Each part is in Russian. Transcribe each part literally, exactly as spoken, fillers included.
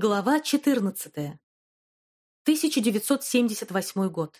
Глава четырнадцатая. тысяча девятьсот семьдесят восьмой год.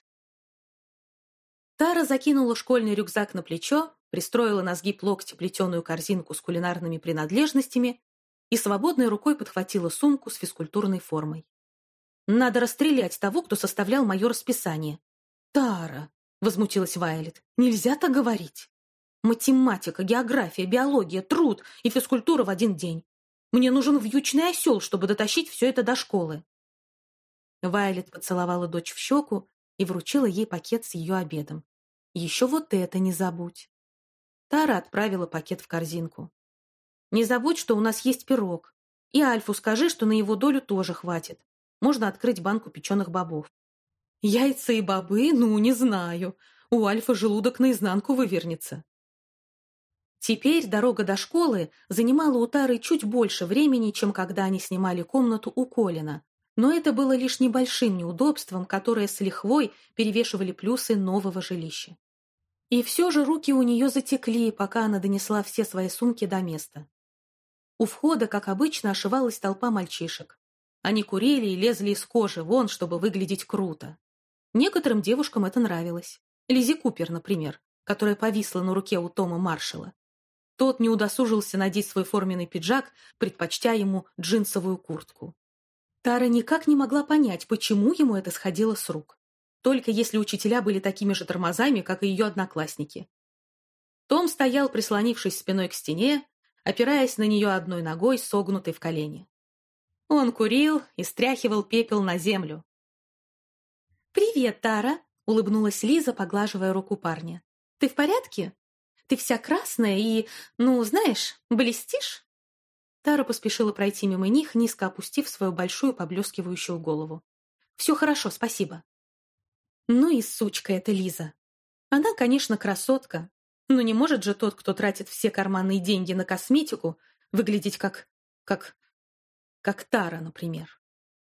Тара закинула школьный рюкзак на плечо, пристроила на сгиб локтя плетеную корзинку с кулинарными принадлежностями и свободной рукой подхватила сумку с физкультурной формой. «Надо расстрелять того, кто составлял мое расписание». «Тара!» — возмутилась Вайолет. «Нельзя так говорить. Математика, география, биология, труд и физкультура в один день. Мне нужен вьючный осел, чтобы дотащить все это до школы». Вайолет поцеловала дочь в щеку и вручила ей пакет с ее обедом. «Еще вот это не забудь». Тара отправила пакет в корзинку. «Не забудь, что у нас есть пирог. И Альфу скажи, что на его долю тоже хватит. Можно открыть банку печеных бобов». «Яйца и бобы? Ну, не знаю. У Альфа желудок наизнанку вывернется». Теперь дорога до школы занимала у Тары чуть больше времени, чем когда они снимали комнату у Колина, но это было лишь небольшим неудобством, которое с лихвой перевешивали плюсы нового жилища. И все же руки у нее затекли, пока она донесла все свои сумки до места. У входа, как обычно, ошивалась толпа мальчишек. Они курили и лезли из кожи вон, чтобы выглядеть круто. Некоторым девушкам это нравилось. Лиззи Купер, например, которая повисла на руке у Тома Маршалла. Тот не удосужился надеть свой форменный пиджак, предпочтя ему джинсовую куртку. Тара никак не могла понять, почему ему это сходило с рук. Только если учителя были такими же тормозами, как и ее одноклассники. Том стоял, прислонившись спиной к стене, опираясь на нее одной ногой, согнутой в колене. Он курил и стряхивал пепел на землю. «Привет, Тара!» — улыбнулась Лиза, поглаживая руку парня. «Ты в порядке? Ты вся красная и, ну, знаешь, блестишь?» Тара поспешила пройти мимо них, низко опустив свою большую поблескивающую голову. «Все хорошо, спасибо». Ну и сучка эта Лиза. Она, конечно, красотка, но не может же тот, кто тратит все карманные деньги на косметику, выглядеть как... как... как Тара, например.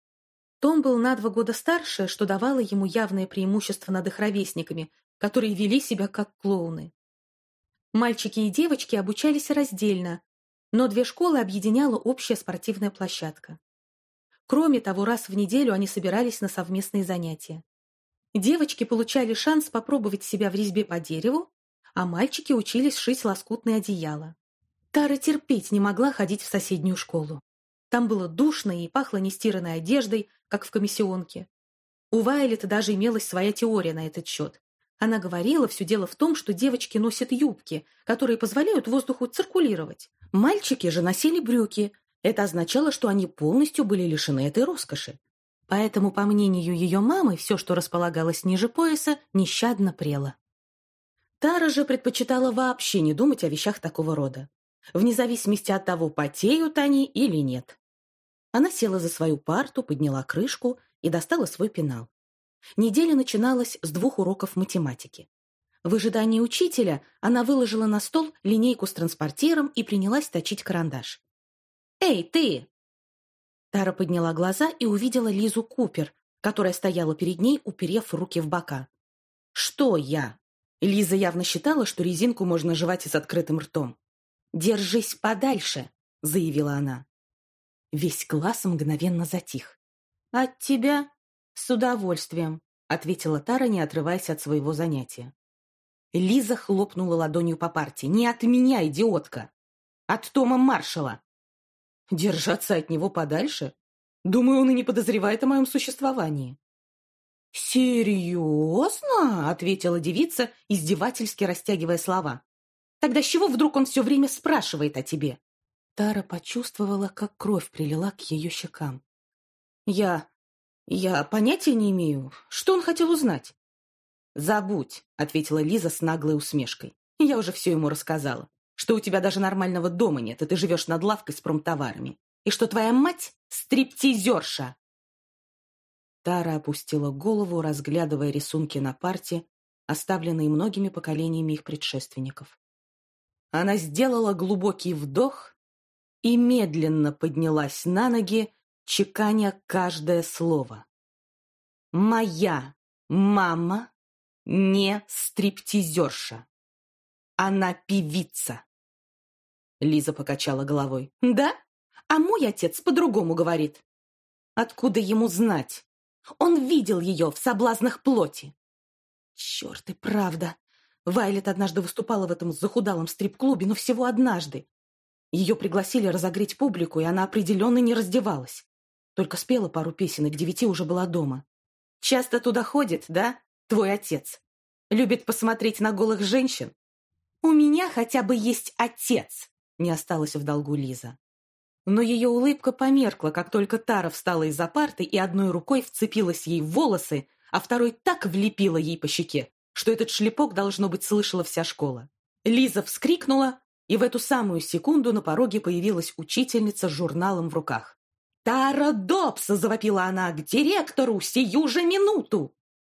Том был на два года старше, что давало ему явное преимущество над их ровесниками, которые вели себя как клоуны. Мальчики и девочки обучались раздельно, но две школы объединяла общая спортивная площадка. Кроме того, раз в неделю они собирались на совместные занятия. Девочки получали шанс попробовать себя в резьбе по дереву, а мальчики учились шить лоскутные одеяла. Тара терпеть не могла ходить в соседнюю школу. Там было душно и пахло нестиранной одеждой, как в комиссионке. У Вайолет даже имелась своя теория на этот счет. Она говорила, все дело в том, что девочки носят юбки, которые позволяют воздуху циркулировать. Мальчики же носили брюки. Это означало, что они полностью были лишены этой роскоши. Поэтому, по мнению ее мамы, все, что располагалось ниже пояса, нещадно прело. Тара же предпочитала вообще не думать о вещах такого рода, вне зависимости от того, потеют они или нет. Она села за свою парту, подняла крышку и достала свой пенал. Неделя начиналась с двух уроков математики. В ожидании учителя она выложила на стол линейку с транспортиром и принялась точить карандаш. «Эй, ты!» Тара подняла глаза и увидела Лизу Купер, которая стояла перед ней, уперев руки в бока. «Что я?» Лиза явно считала, что резинку можно жевать и с открытым ртом. «Держись подальше!» — заявила она. Весь класс мгновенно затих. «От тебя?» «С удовольствием», — ответила Тара, не отрываясь от своего занятия. Лиза хлопнула ладонью по парте. «Не от меня, идиотка! От Тома Маршалла!» «Держаться от него подальше? Думаю, он и не подозревает о моем существовании». «Серьезно?» — ответила девица, издевательски растягивая слова. «Тогда с чего вдруг он все время спрашивает о тебе?» Тара почувствовала, как кровь прилила к ее щекам. «Я... я понятия не имею. Что он хотел узнать?» «Забудь», — ответила Лиза с наглой усмешкой. «Я уже все ему рассказала. Что у тебя даже нормального дома нет, и ты живешь над лавкой с промтоварами. И что твоя мать — стриптизерша!» Тара опустила голову, разглядывая рисунки на парте, оставленные многими поколениями их предшественников. Она сделала глубокий вдох и медленно поднялась на ноги, чеканя каждое слово. «Моя мама не стриптизерша. Она певица». Лиза покачала головой. «Да? А мой отец по-другому говорит». Откуда ему знать? Он видел ее в соблазнах плоти. Черт, и правда. Вайлет однажды выступала в этом захудалом стрип-клубе, но всего однажды. Ее пригласили разогреть публику, и она определенно не раздевалась. Только спела пару песен, и к девяти уже была дома. Часто туда ходит, да, твой отец? Любит посмотреть на голых женщин? У меня хотя бы есть отец, не осталась в долгу Лиза. Но ее улыбка померкла, как только Тара встала из-за парты и одной рукой вцепилась ей в волосы, а второй так влепила ей по щеке, что этот шлепок, должно быть, слышала вся школа. Лиза вскрикнула, и в эту самую секунду на пороге появилась учительница с журналом в руках. «Тара Добс!» — завопила она. «К директору! Сию же минуту!»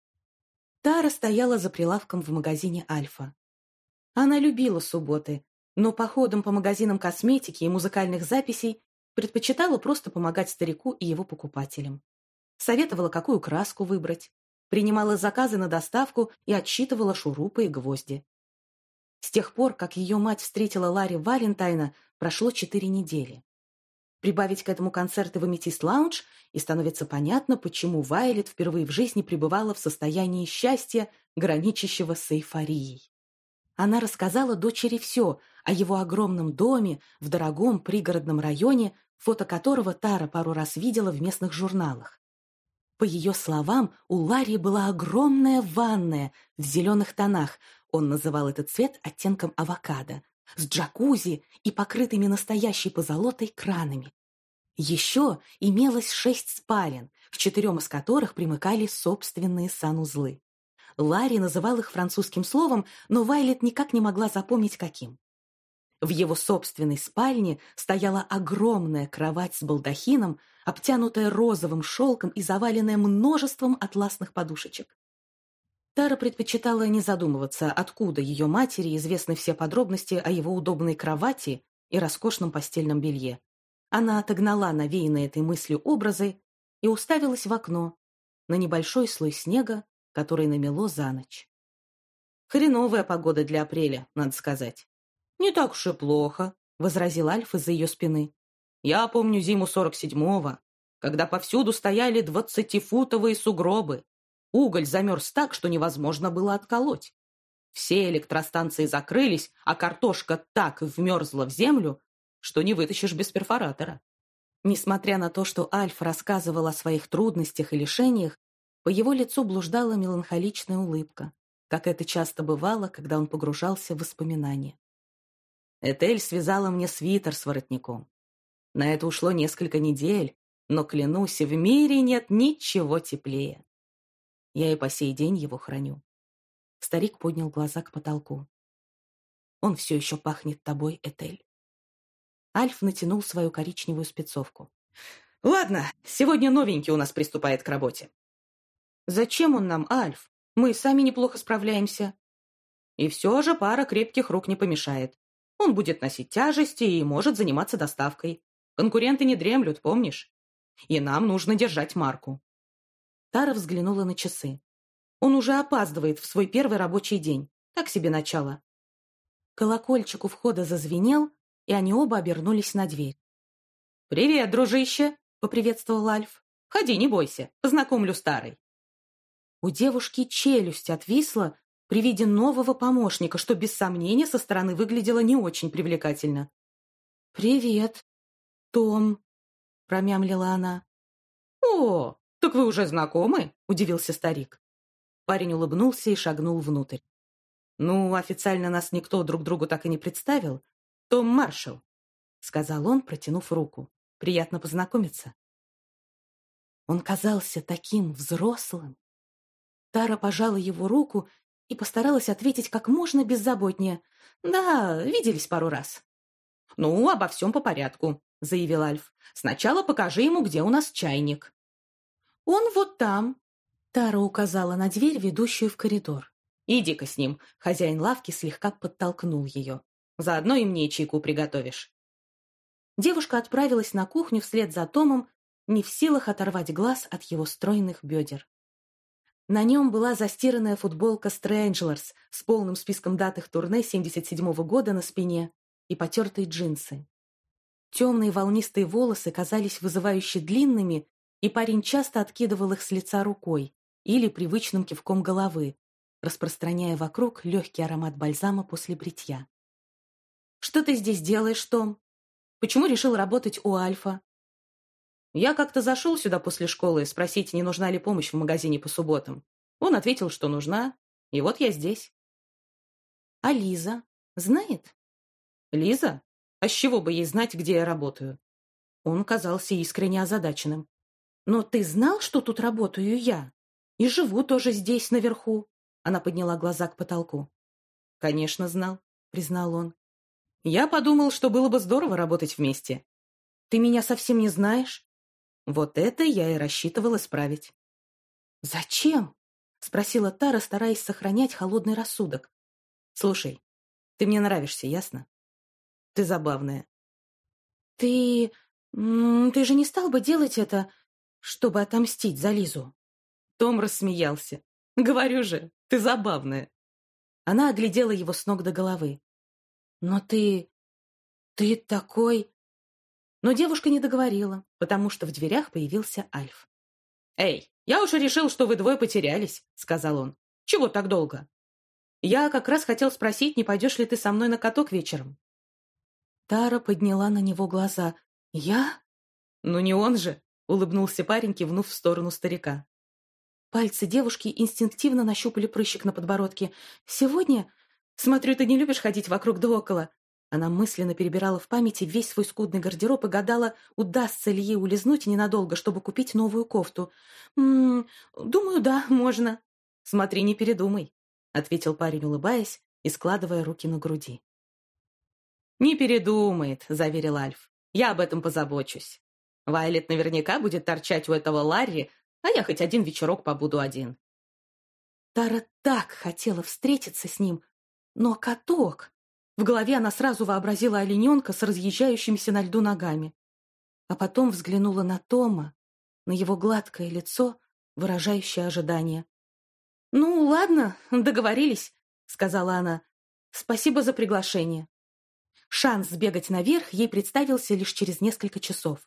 Тара стояла за прилавком в магазине «Альфа». Она любила субботы, но походом по магазинам косметики и музыкальных записей предпочитала просто помогать старику и его покупателям. Советовала, какую краску выбрать, принимала заказы на доставку и отсчитывала шурупы и гвозди. С тех пор, как ее мать встретила Ларри Валентайна, прошло четыре недели. Прибавить к этому концерты в Аметист Лаунж, и становится понятно, почему Вайлет впервые в жизни пребывала в состоянии счастья, граничащего с эйфорией. Она рассказала дочери все о его огромном доме в дорогом пригородном районе, фото которого Тара пару раз видела в местных журналах. По ее словам, у Ларри была огромная ванная в зеленых тонах, он называл этот цвет оттенком авокадо, с джакузи и покрытыми настоящей позолотой кранами. Еще имелось шесть спален, к четырем из которых примыкали собственные санузлы. Ларри называл их французским словом, но Вайлет никак не могла запомнить, каким. В его собственной спальне стояла огромная кровать с балдахином, обтянутая розовым шелком и заваленная множеством атласных подушечек. Тара предпочитала не задумываться, откуда ее матери известны все подробности о его удобной кровати и роскошном постельном белье. Она отогнала навеянные этой мыслью образы и уставилась в окно на небольшой слой снега, который намело за ночь. «Хреновая погода для апреля, надо сказать». «Не так уж и плохо», — возразил Альф из-за ее спины. «Я помню зиму сорок седьмого, когда повсюду стояли двадцатифутовые сугробы. Уголь замерз так, что невозможно было отколоть. Все электростанции закрылись, а картошка так вмерзла в землю, что не вытащишь без перфоратора». Несмотря на то, что Альф рассказывал о своих трудностях и лишениях, по его лицу блуждала меланхоличная улыбка, как это часто бывало, когда он погружался в воспоминания. Этель связала мне свитер с воротником. На это ушло несколько недель, но, клянусь, в мире нет ничего теплее. Я и по сей день его храню. Старик поднял глаза к потолку. Он все еще пахнет тобой, Этель. Альф натянул свою коричневую спецовку. «Ладно, сегодня новенький у нас приступает к работе». «Зачем он нам, Альф? Мы сами неплохо справляемся». «И все же пара крепких рук не помешает. Он будет носить тяжести и может заниматься доставкой. Конкуренты не дремлют, помнишь? И нам нужно держать марку». Тара взглянула на часы. Он уже опаздывает в свой первый рабочий день. Так себе начало. Колокольчик у входа зазвенел, и они оба обернулись на дверь. «Привет, дружище!» — поприветствовал Альф. «Входи, не бойся, познакомлю с Тарой». У девушки челюсть отвисла при виде нового помощника, что без сомнения со стороны выглядело не очень привлекательно. «Привет, Том», — промямлила она. «О, так вы уже знакомы?» — удивился старик. Парень улыбнулся и шагнул внутрь. «Ну, официально нас никто друг другу так и не представил. Том Маршалл», — сказал он, протянув руку. «Приятно познакомиться». Он казался таким взрослым. Тара пожала его руку и постаралась ответить как можно беззаботнее. «Да, виделись пару раз». «Ну, обо всем по порядку», — заявил Альф. «Сначала покажи ему, где у нас чайник». «Он вот там», — Тара указала на дверь, ведущую в коридор. «Иди-ка с ним», — хозяин лавки слегка подтолкнул ее. «Заодно и мне чайку приготовишь». Девушка отправилась на кухню вслед за Томом, не в силах оторвать глаз от его стройных бедер. На нем была застиранная футболка Stranglers с полным списком дат их турне семьдесят седьмого года на спине и потертые джинсы. Темные волнистые волосы казались вызывающе длинными и парень часто откидывал их с лица рукой или привычным кивком головы, распространяя вокруг легкий аромат бальзама после бритья. «Что ты здесь делаешь, Том? Почему решил работать у Альфа?» «Я как-то зашел сюда после школы спросить, не нужна ли помощь в магазине по субботам. Он ответил, что нужна, и вот я здесь». «А Лиза знает?» «Лиза? А с чего бы ей знать, где я работаю?» Он казался искренне озадаченным. «Но ты знал, что тут работаю я? И живу тоже здесь, наверху?» Она подняла глаза к потолку. «Конечно, знал», — признал он. «Я подумал, что было бы здорово работать вместе». «Ты меня совсем не знаешь?» «Вот это я и рассчитывал исправить». «Зачем?» — спросила Тара, стараясь сохранять холодный рассудок. «Слушай, ты мне нравишься, ясно? Ты забавная». «Ты... ты же не стал бы делать это, чтобы отомстить за Лизу?» Том рассмеялся. «Говорю же, ты забавная». Она оглядела его с ног до головы. «Но ты... ты такой...» Но девушка не договорила, потому что в дверях появился Альф. «Эй, я уже решил, что вы двое потерялись», — сказал он. «Чего так долго?» «Я как раз хотел спросить, не пойдешь ли ты со мной на каток вечером?» Тара подняла на него глаза. «Я?» «Ну не он же», — улыбнулся парень, кивнув в сторону старика. Пальцы девушки инстинктивно нащупали прыщик на подбородке. «Сегодня? Смотрю, ты не любишь ходить вокруг да около». Она мысленно перебирала в памяти весь свой скудный гардероб и гадала, удастся ли ей улизнуть ненадолго, чтобы купить новую кофту. «М-м, думаю, да, можно». «Смотри, не передумай», — ответил парень, улыбаясь и складывая руки на груди. «Не передумает», — заверил Альф. «Я об этом позабочусь. Вайлет наверняка будет торчать у этого Ларри, а я хоть один вечерок побуду один». Тара так хотела встретиться с ним, но каток... В голове она сразу вообразила олененка с разъезжающимися на льду ногами. А потом взглянула на Тома, на его гладкое лицо, выражающее ожидание. «Ну, ладно, договорились», — сказала она. «Спасибо за приглашение». Шанс сбегать наверх ей представился лишь через несколько часов.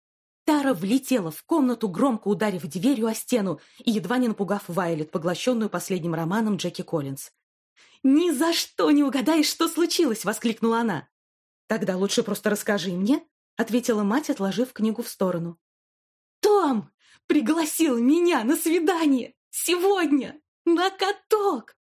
Тара влетела в комнату, громко ударив дверью о стену и едва не напугав Вайлет, поглощенную последним романом Джеки Коллинз. «Ни за что не угадаешь, что случилось!» — воскликнула она. «Тогда лучше просто расскажи мне», — ответила мать, отложив книгу в сторону. «Том пригласил меня на свидание! Сегодня! На каток!»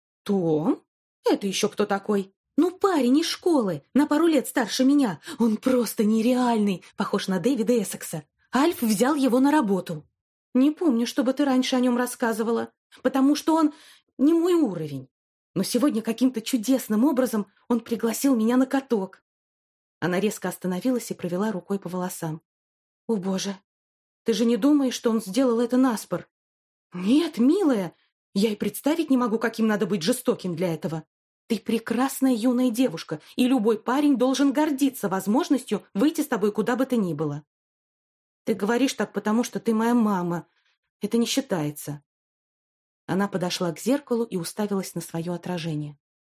«Том? Это еще кто такой?» «Ну, парень из школы, на пару лет старше меня. Он просто нереальный, похож на Дэвида Эссекса. Альф взял его на работу». «Не помню, чтобы ты раньше о нем рассказывала, потому что он не мой уровень. Но сегодня каким-то чудесным образом он пригласил меня на каток». Она резко остановилась и провела рукой по волосам. «О, Боже, ты же не думаешь, что он сделал это наспор?» «Нет, милая, я и представить не могу, каким надо быть жестоким для этого. Ты прекрасная юная девушка, и любой парень должен гордиться возможностью выйти с тобой куда бы то ни было». «Ты говоришь так, потому что ты моя мама. Это не считается». Она подошла к зеркалу и уставилась на свое отражение.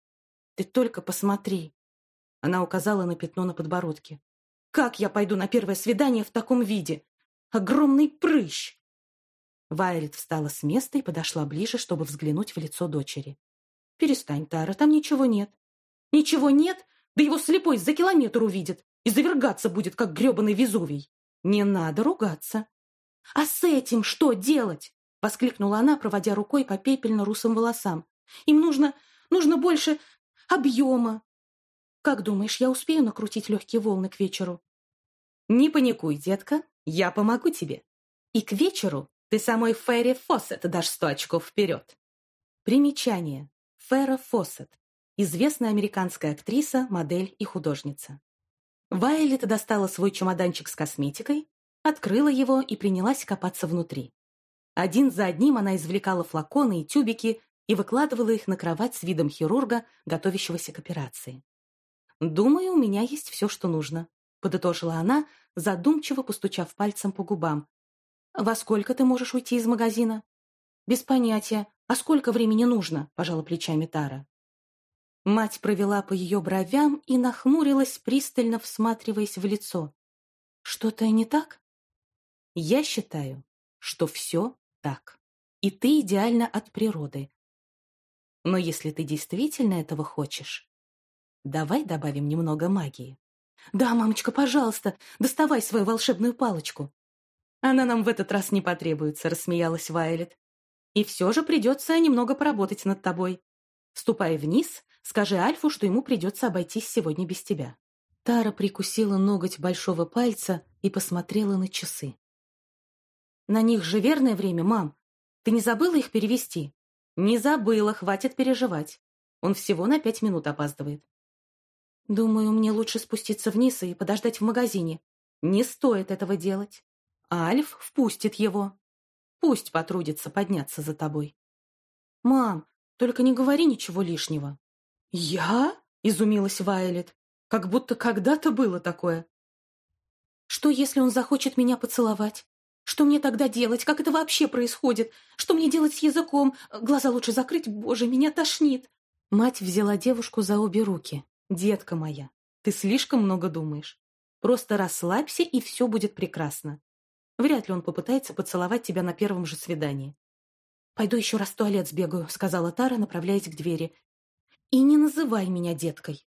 «Ты только посмотри!» Она указала на пятно на подбородке. «Как я пойду на первое свидание в таком виде? Огромный прыщ!» Вайлет встала с места и подошла ближе, чтобы взглянуть в лицо дочери. «Перестань, Тара, там ничего нет». «Ничего нет? Да его слепой за километр увидит и завергаться будет, как гребаный Везувий». «Не надо ругаться». «А с этим что делать?» — воскликнула она, проводя рукой по пепельно-русым волосам. «Им нужно, нужно больше объема. Как думаешь, я успею накрутить легкие волны к вечеру?» «Не паникуй, детка, я помогу тебе. И к вечеру ты самой Ферри Фоссет дашь сто очков вперед». Примечание. Ферра Фоссет. Известная американская актриса, модель и художница. Вайлет достала свой чемоданчик с косметикой, открыла его и принялась копаться внутри. Один за одним она извлекала флаконы и тюбики и выкладывала их на кровать с видом хирурга, готовящегося к операции. «Думаю, у меня есть все, что нужно», — подытожила она, задумчиво постучав пальцем по губам. «Во сколько ты можешь уйти из магазина?» «Без понятия. А сколько времени нужно?» — пожала плечами Тара. Мать провела по ее бровям и нахмурилась, пристально всматриваясь в лицо. «Что-то не так?» Я считаю, что все так. И ты идеальна от природы. Но если ты действительно этого хочешь, давай добавим немного магии. Да, мамочка, пожалуйста, доставай свою волшебную палочку. Она нам в этот раз не потребуется, рассмеялась Вайолет. И все же придется немного поработать над тобой. Ступай вниз, скажи Альфу, что ему придется обойтись сегодня без тебя. Тара прикусила ноготь большого пальца и посмотрела на часы. На них же верное время, мам. Ты не забыла их перевести? Не забыла, хватит переживать. Он всего на пять минут опаздывает. Думаю, мне лучше спуститься вниз и подождать в магазине. Не стоит этого делать. Альф впустит его. Пусть потрудится подняться за тобой. Мам, только не говори ничего лишнего. Я? Изумилась Вайолет. Как будто когда-то было такое. Что, если он захочет меня поцеловать? Что мне тогда делать? Как это вообще происходит? Что мне делать с языком? Глаза лучше закрыть? Боже, меня тошнит. Мать взяла девушку за обе руки. Детка моя, ты слишком много думаешь. Просто расслабься, и все будет прекрасно. Вряд ли он попытается поцеловать тебя на первом же свидании. «Пойду еще раз в туалет сбегаю», — сказала Тара, направляясь к двери. «И не называй меня деткой».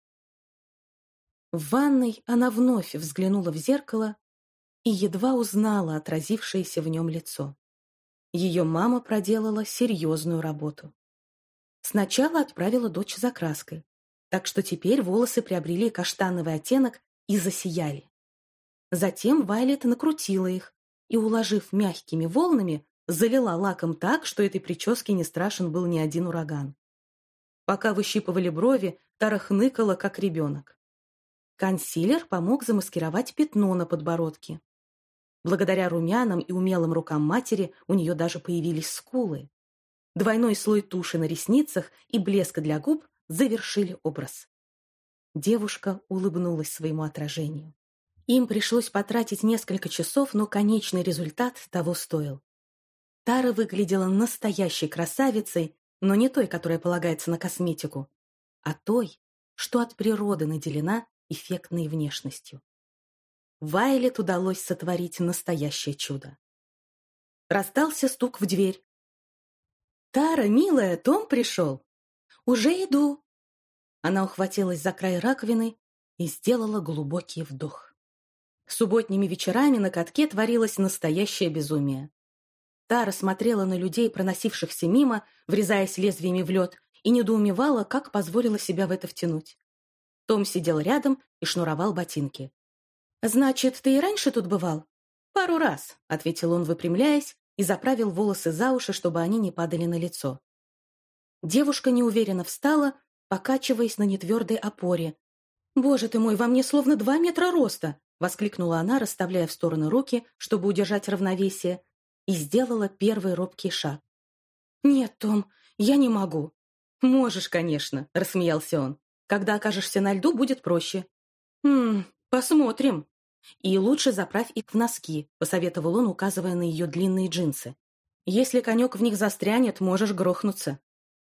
В ванной она вновь взглянула в зеркало и едва узнала отразившееся в нем лицо. Ее мама проделала серьезную работу. Сначала отправила дочь за краской, так что теперь волосы приобрели каштановый оттенок и засияли. Затем Вайолет накрутила их и, уложив мягкими волнами, залила лаком так, что этой прическе не страшен был ни один ураган. Пока выщипывали брови, Тара хныкала, как ребенок. Консилер помог замаскировать пятно на подбородке. Благодаря румянам и умелым рукам матери у нее даже появились скулы. Двойной слой туши на ресницах и блеска для губ завершили образ. Девушка улыбнулась своему отражению. Им пришлось потратить несколько часов, но конечный результат того стоил. Тара выглядела настоящей красавицей, но не той, которая полагается на косметику, а той, что от природы наделена эффектной внешностью. Вайолет удалось сотворить настоящее чудо. Раздался стук в дверь. «Тара, милая, Том пришел!» «Уже иду!» Она ухватилась за край раковины и сделала глубокий вдох. Субботними вечерами на катке творилось настоящее безумие. Тара смотрела на людей, проносившихся мимо, врезаясь лезвиями в лед, и недоумевала, как позволила себя в это втянуть. Том сидел рядом и шнуровал ботинки. «Значит, ты и раньше тут бывал?» «Пару раз», — ответил он, выпрямляясь, и заправил волосы за уши, чтобы они не падали на лицо. Девушка неуверенно встала, покачиваясь на нетвердой опоре. «Боже ты мой, во мне словно два метра роста!» — воскликнула она, расставляя в стороны руки, чтобы удержать равновесие, и сделала первый робкий шаг. «Нет, Том, я не могу». «Можешь, конечно», — рассмеялся он. «Когда окажешься на льду, будет проще». «Хм, посмотрим». «И лучше заправь их в носки», — посоветовал он, указывая на ее длинные джинсы. «Если конек в них застрянет, можешь грохнуться».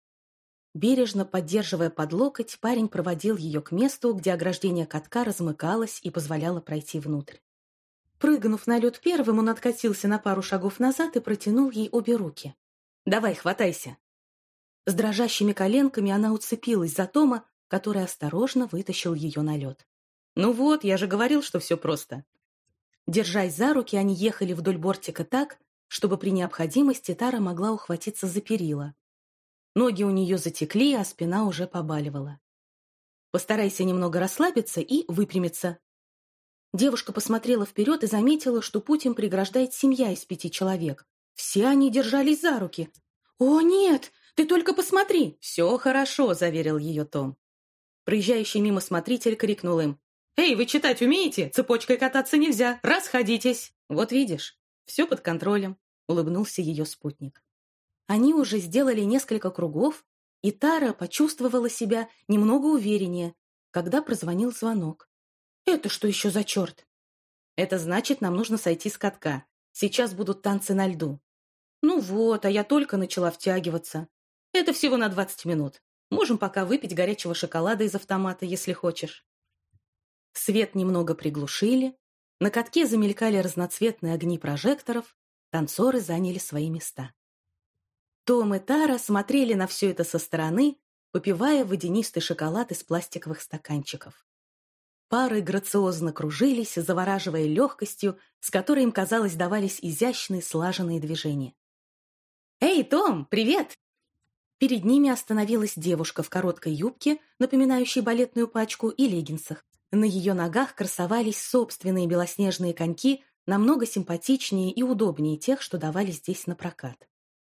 Бережно поддерживая под локоть, парень проводил ее к месту, где ограждение катка размыкалось и позволяло пройти внутрь. Прыгнув на лед первым, он откатился на пару шагов назад и протянул ей обе руки. «Давай, хватайся». С дрожащими коленками она уцепилась за Тома, который осторожно вытащил ее на лед. «Ну вот, я же говорил, что все просто». Держась за руки, они ехали вдоль бортика так, чтобы при необходимости Тара могла ухватиться за перила. Ноги у нее затекли, а спина уже побаливала. «Постарайся немного расслабиться и выпрямиться». Девушка посмотрела вперед и заметила, что путь им преграждает семья из пяти человек. Все они держались за руки. «О, нет! Ты только посмотри!» «Все хорошо», — заверил ее Том. Проезжающий мимо смотритель крикнул им: «Эй, вы читать умеете? Цепочкой кататься нельзя! Расходитесь!» «Вот видишь, все под контролем», — улыбнулся ее спутник. Они уже сделали несколько кругов, и Тара почувствовала себя немного увереннее, когда прозвонил звонок. «Это что еще за черт?» «Это значит, нам нужно сойти с катка. Сейчас будут танцы на льду». «Ну вот, а я только начала втягиваться. Это всего на двадцать минут. Можем пока выпить горячего шоколада из автомата, если хочешь». Свет немного приглушили, На катке замелькали разноцветные огни прожекторов, танцоры заняли свои места. Том и Тара смотрели на все это со стороны, попивая водянистый шоколад из пластиковых стаканчиков. Пары грациозно кружились, завораживая легкостью, с которой им, казалось, давались изящные слаженные движения. «Эй, Том, привет!» Перед ними остановилась девушка в короткой юбке, напоминающей балетную пачку, и леггинсах. На ее ногах красовались собственные белоснежные коньки, намного симпатичнее и удобнее тех, что давали здесь на прокат.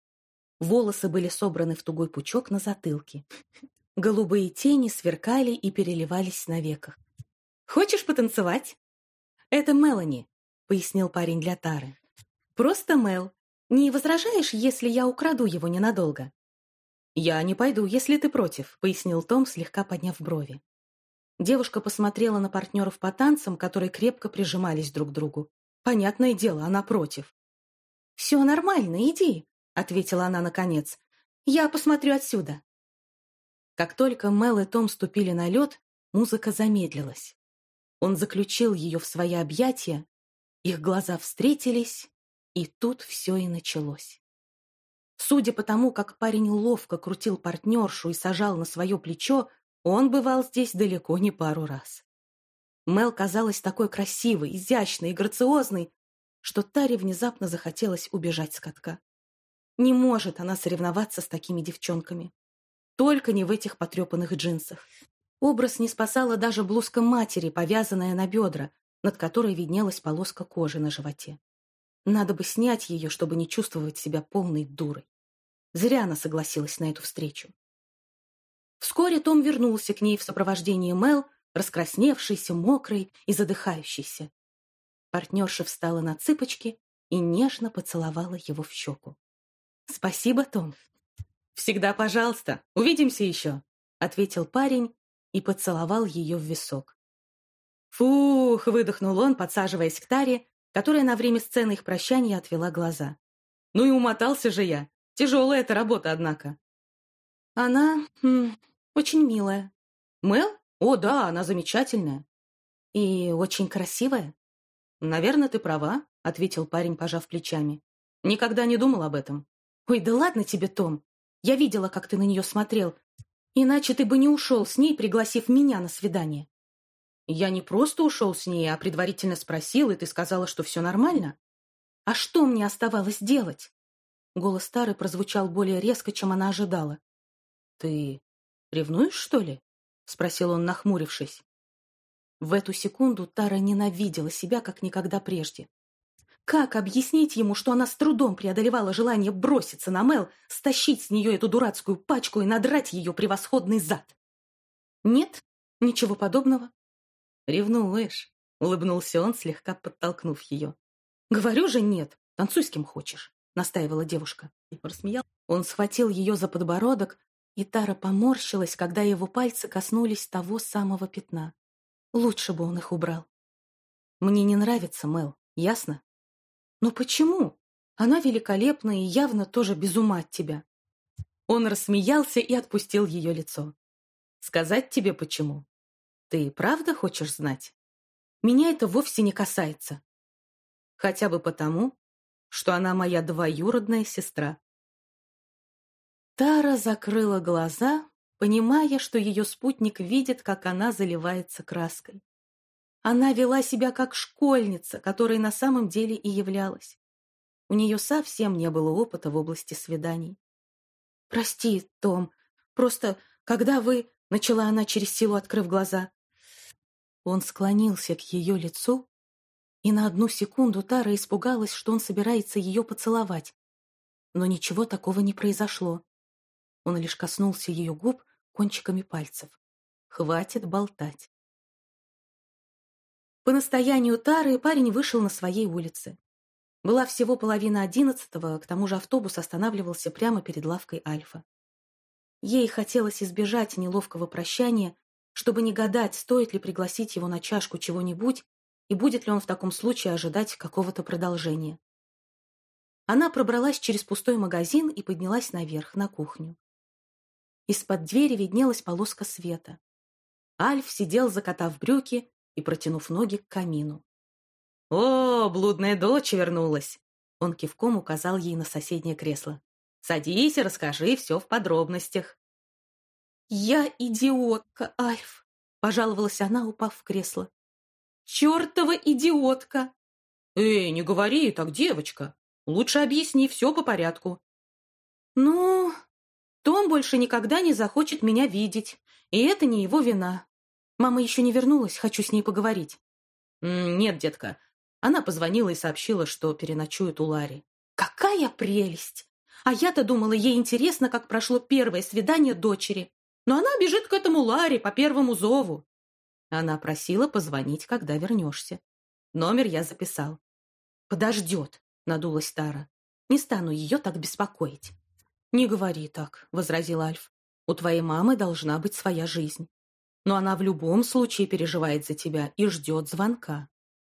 Волосы были собраны в тугой пучок на затылке. Голубые тени сверкали и переливались на веках. «Хочешь потанцевать?» «Это Мелани», — пояснил парень для Тары. «Просто Мел. Не возражаешь, если я украду его ненадолго?» «Я не пойду, если ты против», — пояснил Том, слегка подняв брови. Девушка посмотрела на партнеров по танцам, которые крепко прижимались друг к другу. Понятное дело, она против. «Все нормально, иди», — ответила она наконец. «Я посмотрю отсюда». Как только Мел и Том ступили на лед, музыка замедлилась. Он заключил ее в свои объятия, их глаза встретились, и тут все и началось. Судя по тому, как парень ловко крутил партнершу и сажал на свое плечо, он бывал здесь далеко не пару раз. Мел казалась такой красивой, изящной и грациозной, что Таре внезапно захотелось убежать с катка. Не может она соревноваться с такими девчонками. Только не в этих потрепанных джинсах. Образ не спасала даже блузка матери, повязанная на бедра, над которой виднелась полоска кожи на животе. Надо бы снять ее, чтобы не чувствовать себя полной дурой. Зря она согласилась на эту встречу. Вскоре Том вернулся к ней в сопровождении Мел, раскрасневшийся, мокрый и задыхающийся. Партнерша встала на цыпочки и нежно поцеловала его в щеку. «Спасибо, Том». «Всегда пожалуйста, увидимся еще», — ответил парень и поцеловал ее в висок. «Фух!» — выдохнул он, подсаживаясь к Таре, которая на время сцены их прощания отвела глаза. «Ну и умотался же я. Тяжелая эта работа, однако». «Она м, очень милая». «Мел? О, да, она замечательная». «И очень красивая». «Наверное, ты права», — ответил парень, пожав плечами. «Никогда не думал об этом». «Ой, да ладно тебе, Том. Я видела, как ты на нее смотрел. Иначе ты бы не ушел с ней, пригласив меня на свидание». «Я не просто ушел с ней, а предварительно спросил, и ты сказала, что все нормально». «А что мне оставалось делать?» Голос Тары прозвучал более резко, чем она ожидала. «Ты ревнуешь, что ли?» — спросил он, нахмурившись. В эту секунду Тара ненавидела себя, как никогда прежде. Как объяснить ему, что она с трудом преодолевала желание броситься на Мел, стащить с нее эту дурацкую пачку и надрать ее превосходный зад? «Нет, ничего подобного». «Ревнуешь», — улыбнулся он, слегка подтолкнув ее. «Говорю же нет, танцуй с кем хочешь», — настаивала девушка. И просмеял. Он схватил ее за подбородок, и Тара поморщилась, когда его пальцы коснулись того самого пятна. Лучше бы он их убрал. «Мне не нравится Мел, ясно?» «Но почему? Она великолепна и явно тоже без ума от тебя». Он рассмеялся и отпустил ее лицо. «Сказать тебе почему? Ты правда хочешь знать? Меня это вовсе не касается. Хотя бы потому, что она моя двоюродная сестра». Тара закрыла глаза, понимая, что ее спутник видит, как она заливается краской. Она вела себя как школьница, которой на самом деле и являлась. У нее совсем не было опыта в области свиданий. «Прости, Том, просто когда вы...» — начала она через силу, открыв глаза. Он склонился к ее лицу, и на одну секунду Тара испугалась, что он собирается ее поцеловать. Но ничего такого не произошло. Он лишь коснулся ее губ кончиками пальцев. «Хватит болтать». По настоянию Тары парень вышел на своей улице. Была всего половина одиннадцатого, к тому же автобус останавливался прямо перед лавкой Альфа. Ей хотелось избежать неловкого прощания, чтобы не гадать, стоит ли пригласить его на чашку чего-нибудь, и будет ли он в таком случае ожидать какого-то продолжения. Она пробралась через пустой магазин и поднялась наверх, на кухню. Из-под двери виднелась полоска света. Альф сидел, закатав брюки и протянув ноги к камину. «О, блудная дочь вернулась!» Он кивком указал ей на соседнее кресло. «Садись и расскажи все в подробностях». «Я идиотка, Альф!» — пожаловалась она, упав в кресло. «Чертова идиотка!» «Эй, не говори так, девочка! Лучше объясни все по порядку». «Ну, Том больше никогда не захочет меня видеть, и это не его вина. Мама еще не вернулась, хочу с ней поговорить». «М, «Нет, детка». Она позвонила и сообщила, что переночует у Ларри. «Какая прелесть! А я-то думала, ей интересно, как прошло первое свидание дочери. Но она бежит к этому Ларри по первому зову». Она просила позвонить, когда вернешься. Номер я записал. «Подождет», — надулась Тара. «Не стану ее так беспокоить». «Не говори так», — возразил Альф. «У твоей мамы должна быть своя жизнь. Но она в любом случае переживает за тебя и ждет звонка».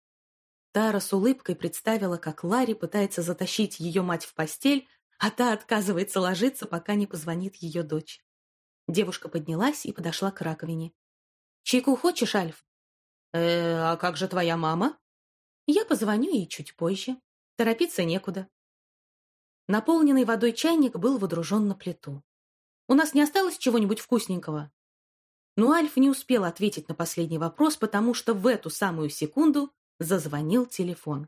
Тара с улыбкой представила, как Ларри пытается затащить ее мать в постель, а та отказывается ложиться, пока не позвонит ее дочь. Девушка поднялась и подошла к раковине. «Чайку хочешь, Альф?» «Э, а как же твоя мама?» «Я позвоню ей чуть позже. Торопиться некуда». Наполненный водой чайник был водружен на плиту. «У нас не осталось чего-нибудь вкусненького?» Но Альф не успел ответить на последний вопрос, потому что в эту самую секунду зазвонил телефон.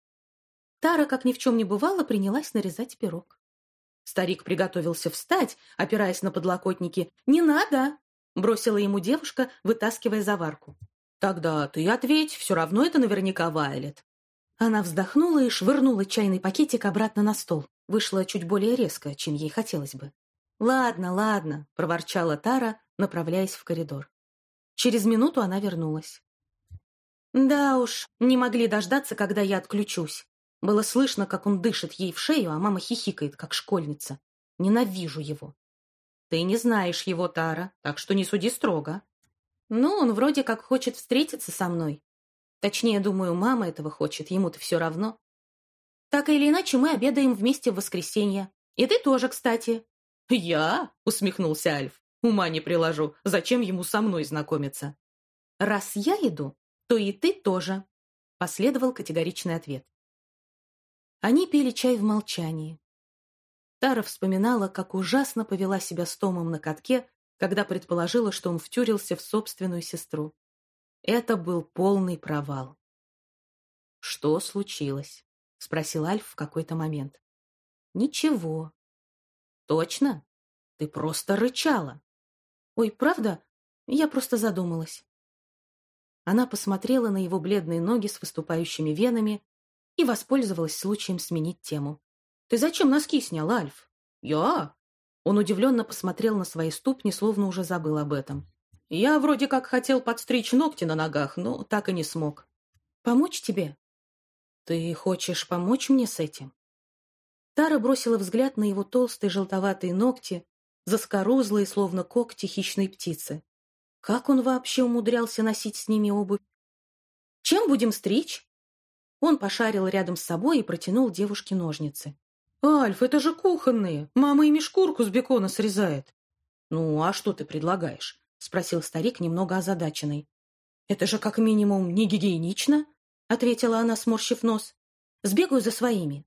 Тара, как ни в чем не бывало, принялась нарезать пирог. Старик приготовился встать, опираясь на подлокотники. «Не надо!» — бросила ему девушка, вытаскивая заварку. «Тогда ты ответь, все равно это наверняка Вайлет». Она вздохнула и швырнула чайный пакетик обратно на стол. Вышло чуть более резко, чем ей хотелось бы. «Ладно, ладно», — проворчала Тара, направляясь в коридор. Через минуту она вернулась. «Да уж, не могли дождаться, когда я отключусь. Было слышно, как он дышит ей в шею, а мама хихикает, как школьница. Ненавижу его». «Ты не знаешь его, Тара, так что не суди строго». «Ну, он вроде как хочет встретиться со мной. Точнее, думаю, мама этого хочет, ему-то все равно. Так или иначе, мы обедаем вместе в воскресенье. И ты тоже, кстати». «Я?» — усмехнулся Альф. «Ума не приложу. Зачем ему со мной знакомиться?» «Раз я иду, то и ты тоже», — последовал категоричный ответ. Они пили чай в молчании. Тара вспоминала, как ужасно повела себя с Томом на катке, когда предположила, что он втюрился в собственную сестру. Это был полный провал. «Что случилось?» — спросил Альф в какой-то момент. «Ничего». «Точно? Ты просто рычала». «Ой, правда? Я просто задумалась». Она посмотрела на его бледные ноги с выступающими венами и воспользовалась случаем сменить тему. «Ты зачем носки снял, Альф?» «Я?» Он удивленно посмотрел на свои ступни, словно уже забыл об этом. «Я вроде как хотел подстричь ногти на ногах, но так и не смог». «Помочь тебе?» «Ты хочешь помочь мне с этим?» Тара бросила взгляд на его толстые желтоватые ногти, заскорузлые, словно когти хищной птицы. Как он вообще умудрялся носить с ними обувь? «Чем будем стричь?» Он пошарил рядом с собой и протянул девушке ножницы. «Альф, это же кухонные! Мама ими шкурку с бекона срезает!» «Ну, а что ты предлагаешь?» — спросил старик, немного озадаченный. «Это же как минимум не гигиенично!» — ответила она, сморщив нос. «Сбегаю за своими».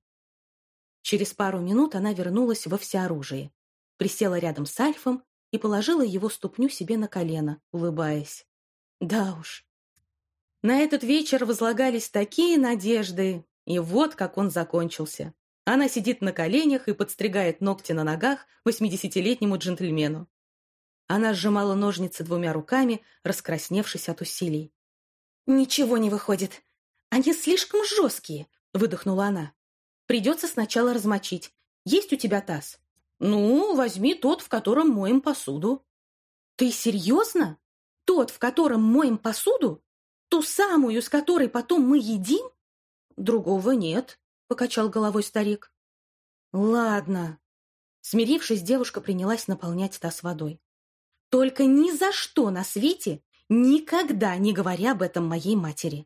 Через пару минут она вернулась во всеоружии, присела рядом с Альфом и положила его ступню себе на колено, улыбаясь. Да уж. На этот вечер возлагались такие надежды, и вот как он закончился. Она сидит на коленях и подстригает ногти на ногах восьмидесятилетнему джентльмену. Она сжимала ножницы двумя руками, раскрасневшись от усилий. «Ничего не выходит. Они слишком жесткие», — выдохнула она. «Придется сначала размочить. Есть у тебя таз?» «Ну, возьми тот, в котором моем посуду». «Ты серьезно? Тот, в котором моем посуду? Ту самую, с которой потом мы едим?» «Другого нет», — покачал головой старик. «Ладно». Смирившись, девушка принялась наполнять таз водой. «Только ни за что на свете никогда не говори об этом моей матери».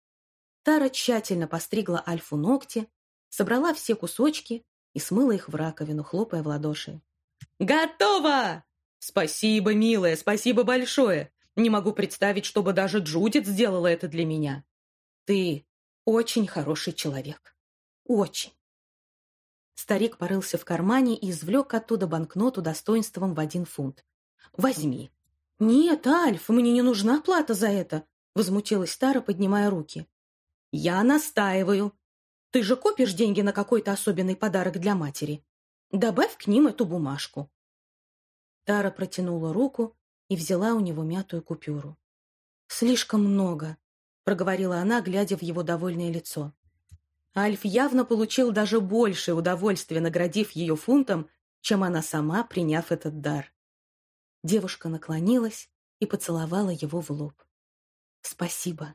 Тара тщательно постригла Альфу ногти, собрала все кусочки и смыла их в раковину, хлопая в ладоши. «Готово!» «Спасибо, милая, спасибо большое! Не могу представить, чтобы даже Джудит сделала это для меня». «Ты очень хороший человек. Очень. Старик порылся в кармане и извлек оттуда банкноту достоинством в один фунт. «Возьми». «Нет, Альф, мне не нужна плата за это», — возмутилась Тара, поднимая руки. «Я настаиваю. Ты же копишь деньги на какой-то особенный подарок для матери. Добавь к ним эту бумажку». Тара протянула руку и взяла у него мятую купюру. «Слишком много», — проговорила она, глядя в его довольное лицо. Альф явно получил даже большее удовольствие, наградив ее фунтом, чем она сама, приняв этот дар. Девушка наклонилась и поцеловала его в лоб. «Спасибо».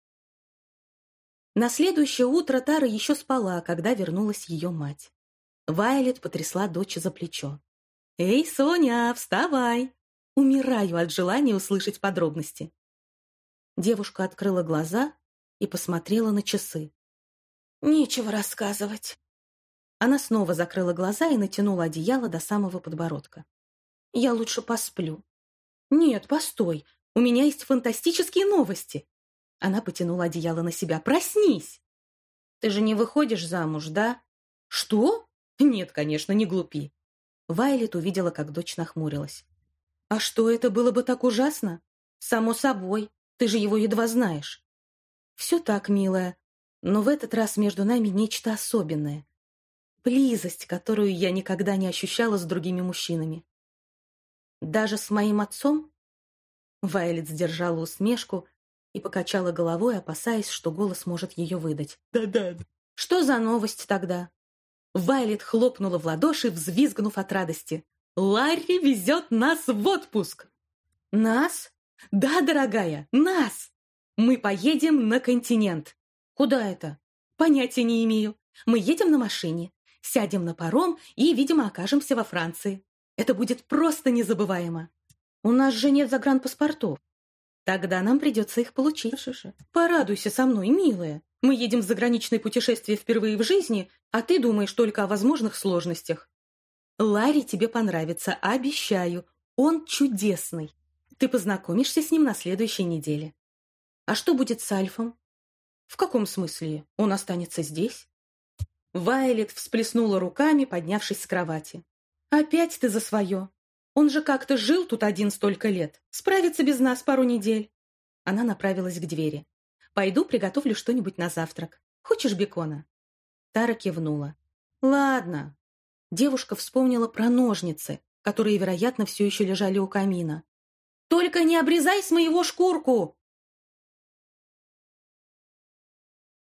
На следующее утро Тара еще спала, когда вернулась ее мать. Вайолет потрясла дочь за плечо. «Эй, Соня, вставай! Умираю от желания услышать подробности». Девушка открыла глаза и посмотрела на часы. «Нечего рассказывать». Она снова закрыла глаза и натянула одеяло до самого подбородка. «Я лучше посплю». «Нет, постой, у меня есть фантастические новости». Она потянула одеяло на себя. «Проснись!» «Ты же не выходишь замуж, да?» «Что? Нет, конечно, не глупи». Вайолет увидела, как дочь нахмурилась. «А что, это было бы так ужасно?» «Само собой, ты же его едва знаешь». «Все так, милая, но в этот раз между нами нечто особенное. Близость, которую я никогда не ощущала с другими мужчинами». «Даже с моим отцом?» Вайолет сдержала усмешку и покачала головой, опасаясь, что голос может ее выдать. «Да-да». «Что за новость тогда?» Вайолет хлопнула в ладоши, взвизгнув от радости. «Ларри везет нас в отпуск!» «Нас? Да, дорогая, нас! Мы поедем на континент». «Куда это?» «Понятия не имею. Мы едем на машине, сядем на паром и, видимо, окажемся во Франции. Это будет просто незабываемо. У нас же нет загранпаспортов. Тогда нам придется их получить. Порадуйся со мной, милая. Мы едем в заграничное путешествие впервые в жизни, а ты думаешь только о возможных сложностях. Ларри тебе понравится, обещаю. Он чудесный. Ты познакомишься с ним на следующей неделе. А что будет с Альфом? В каком смысле? Он останется здесь? Вайолет всплеснула руками, поднявшись с кровати. Опять ты за свое. Он же как-то жил тут один столько лет. Справится без нас пару недель. Она направилась к двери. Пойду приготовлю что-нибудь на завтрак. Хочешь бекона? Тара кивнула. Ладно. Девушка вспомнила про ножницы, которые, вероятно, все еще лежали у камина. «Только не обрезай с моего шкурку!»